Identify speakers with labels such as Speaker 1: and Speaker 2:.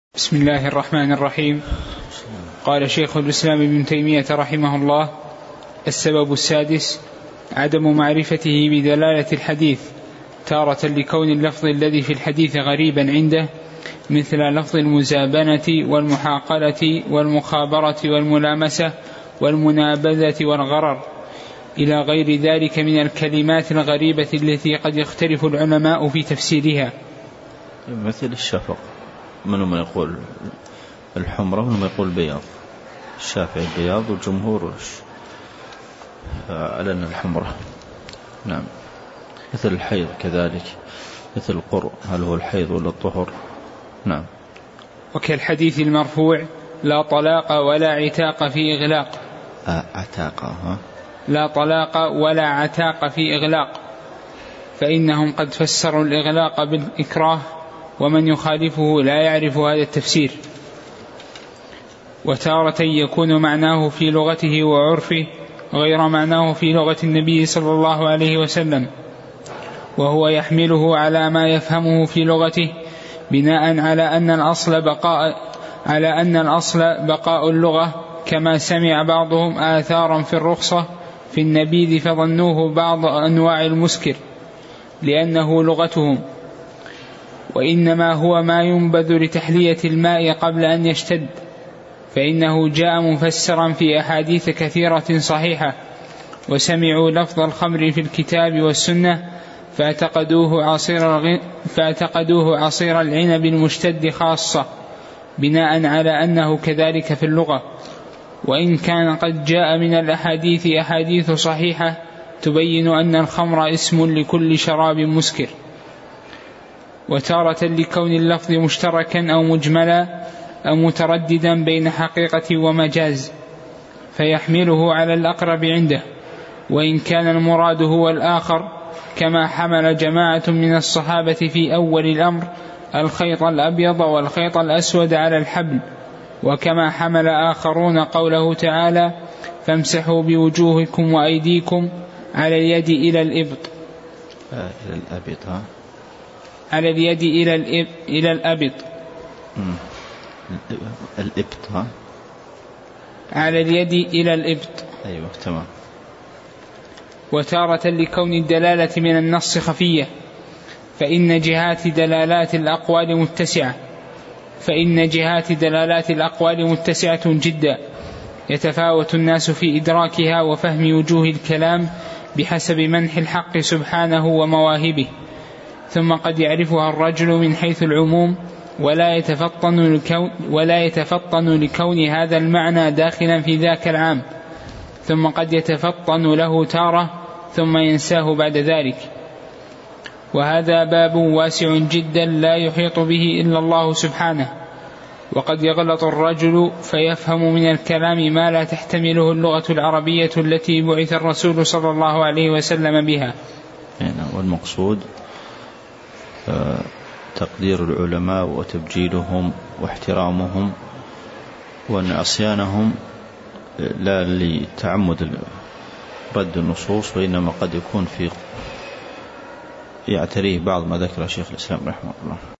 Speaker 1: بسم الله الرحمن الرحيم. قال شيخ الإسلام ابن تيمية رحمه الله: السبب السادس عدم معرفته بدلالة الحديث، تارة لكون اللفظ الذي في الحديث غريبا عنده، مثل لفظ المزابنة والمحاقلة والمخابرة والملامسة والمنابذة والغرر، إلى غير ذلك من الكلمات الغريبة التي قد يختلف العلماء في تفسيرها،
Speaker 2: مثل الشفق، من يقول الحمرة ومن يقول بياض. الشافعي البياض والجمهور أعلن الحمرة. نعم. مثل الحيض كذلك، مثل القرء، هل هو الحيض ولا الطهر؟ نعم.
Speaker 1: وكالحديث المرفوع: لا طلاق ولا عتاق في إغلاق.
Speaker 2: عتاق،
Speaker 1: لا طلاق ولا عتاق في إغلاق، فإنهم قد فسروا الإغلاق بالإكراه، ومن يخالفه لا يعرف هذا التفسير. وتارة يكون معناه في لغته وعرفه غير معناه في لغة النبي صلى الله عليه وسلم، وهو يحمله على ما يفهمه في لغته، بناء على أن الأصل بقاء اللغة، كما سمع بعضهم آثارا في الرخصة في النبيذ فظنوه بعض أنواع المسكر لأنه لغتهم، وإنما هو ما ينبذ لتحلية الماء قبل أن يشتد، فإنه جاء مفسرا في أحاديث كثيرة صحيحة، وسمعوا لفظ الخمر في الكتاب والسنة فاعتقدوه عصير العنب المشتد خاصة، بناء على أنه كذلك في اللغة، وإن كان قد جاء من الأحاديث أحاديث صحيحة تبين أن الخمر اسم لكل شراب مسكر. وتارة لكون اللفظ مشتركا أو مجملا أو مترددا بين حقيقة ومجاز، فيحمله على الأقرب عنده، وإن كان المراد هو الآخر، كما حمل جماعة من الصحابة في أول الأمر الخيط الأبيض والخيط الأسود على الحبل، وكما حمل آخرون قوله تعالى: فامسحوا بوجوهكم وأيديكم على اليد إلى الإبط. على اليد إلى الأبط.
Speaker 2: الإبط،
Speaker 1: على اليد إلى الإبط.
Speaker 2: أيوة، تمام.
Speaker 1: وتارة لكون الدلالة من النص خفية، فإن جهات دلالات الأقوال متسعة جدا، يتفاوت الناس في إدراكها وفهم وجوه الكلام بحسب منح الحق سبحانه ومواهبه، ثم قد يعرفها الرجل من حيث العموم ولا يتفطن لكون هذا المعنى داخلا في ذاك العام، ثم قد يتفطن له تارة ثم ينساه بعد ذلك. وهذا باب واسع جدا لا يحيط به إلا الله سبحانه، وقد يغلط الرجل فيفهم من الكلام ما لا تحتمله اللغة العربية التي بعث الرسول صلى الله عليه وسلم بها.
Speaker 2: والمقصود تقدير العلماء وتبجيلهم واحترامهم، وأن عصيانهم لا لتعمد رد النصوص، وإنما قد يكون في يعتريه بعض ما ذكر شيخ الإسلام رحمه الله.